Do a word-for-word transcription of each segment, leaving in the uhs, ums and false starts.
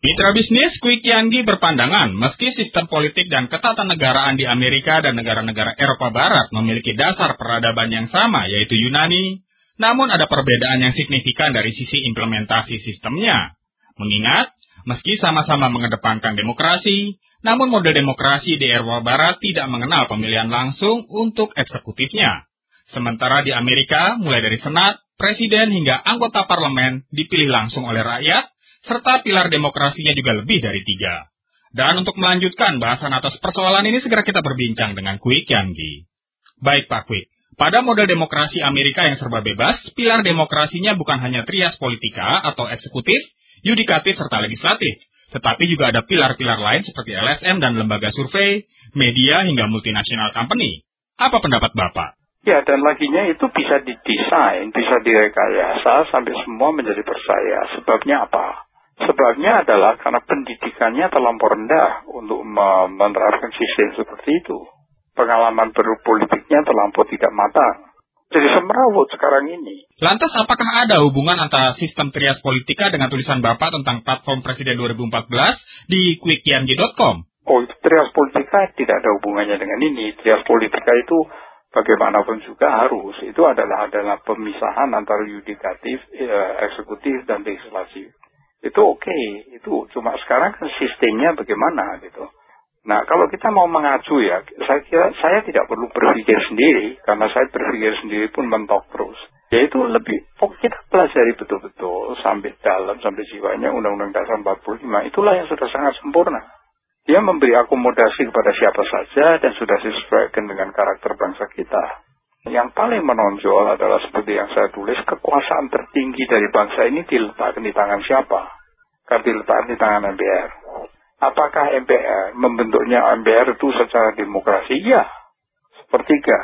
Mitra bisnis Kwik Kiangi berpandangan, meski sistem politik dan ketatanegaraan di Amerika dan negara-negara Eropa Barat memiliki dasar peradaban yang sama, yaitu Yunani, namun ada perbedaan yang signifikan dari sisi implementasi sistemnya. Mengingat, meski sama-sama mengedepankan demokrasi, namun model demokrasi di Eropa Barat tidak mengenal pemilihan langsung untuk eksekutifnya. Sementara di Amerika, mulai dari Senat, Presiden hingga anggota parlemen dipilih langsung oleh rakyat, serta pilar demokrasinya juga lebih dari tiga. Dan untuk melanjutkan bahasan atas persoalan ini, segera kita berbincang dengan Kwik Kiangi. Baik Pak Kwik, pada model demokrasi Amerika yang serba bebas, pilar demokrasinya bukan hanya trias politika atau eksekutif, yudikatif serta legislatif, tetapi juga ada pilar-pilar lain seperti L S M dan lembaga survei, media hingga multinasional company. Apa pendapat Bapak? Ya, dan laginya itu bisa didesain, bisa direkayasa sampai semua menjadi percaya. Sebabnya apa? Sebabnya adalah karena pendidikannya terlampau rendah untuk menerapkan sistem seperti itu. Pengalaman berpolitiknya terlampau tidak matang. Jadi semerawut sekarang ini. Lantas apakah ada hubungan antara sistem trias politika dengan tulisan Bapak tentang platform Presiden dua ribu empat belas di kwik kiangi dot com? Oh, itu trias politika tidak ada hubungannya dengan ini. Trias politika itu bagaimanapun juga harus. Itu adalah adalah pemisahan antara yudikatif, eh, eksekutif, dan legislatif. Itu oke, okay. Itu cuma sekarang kan sistemnya bagaimana gitu. Nah, kalau kita mau mengacu ya, saya kira saya tidak perlu berpikir sendiri, karena saya berpikir sendiri pun mentok terus. Yaitu lebih, pokoknya kita pelajari betul-betul sampai dalam, sampai jiwanya Undang-Undang Dasar empat puluh lima, itulah yang sudah sangat sempurna. Dia memberi akomodasi kepada siapa saja dan sudah disesuaikan dengan karakter bangsa kita. Yang paling menonjol adalah seperti yang saya tulis, kekuasaan tertinggi dari bangsa ini diletakkan di tangan siapa? Karena diletakkan di tangan M P R. Apakah M P R membentuknya M P R itu secara demokrasi? Ya, sepertiga.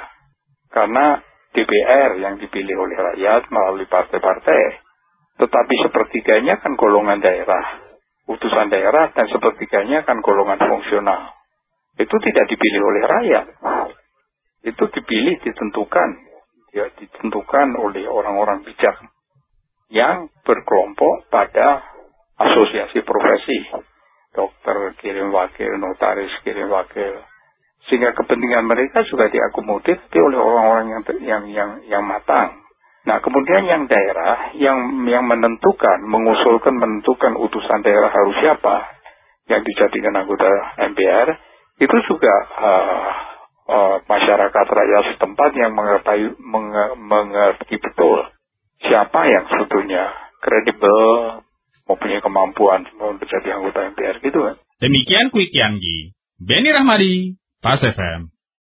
Karena D P R yang dipilih oleh rakyat melalui partai-partai. Tetapi sepertiganya kan golongan daerah, utusan daerah, dan sepertiganya kan golongan fungsional. Itu tidak dipilih oleh rakyat. Itu dipilih, ditentukan, ya ditentukan oleh orang-orang bijak yang berkelompok pada asosiasi profesi, dokter kirim wakil, notaris kirim wakil, sehingga kepentingan mereka juga diakomodir oleh orang-orang yang yang yang yang matang. Nah, kemudian yang daerah yang yang menentukan, mengusulkan, menentukan utusan daerah harus siapa yang dijadikan anggota M P R, itu juga uh, Uh, masyarakat rakyat setempat yang mengerti, menge, mengerti betul siapa yang sebetulnya kredibel, mempunyai kemampuan menjadi anggota M P R gitu kan. Demikian Kwik Kiangi, Beni Rahmadi, Pas F M.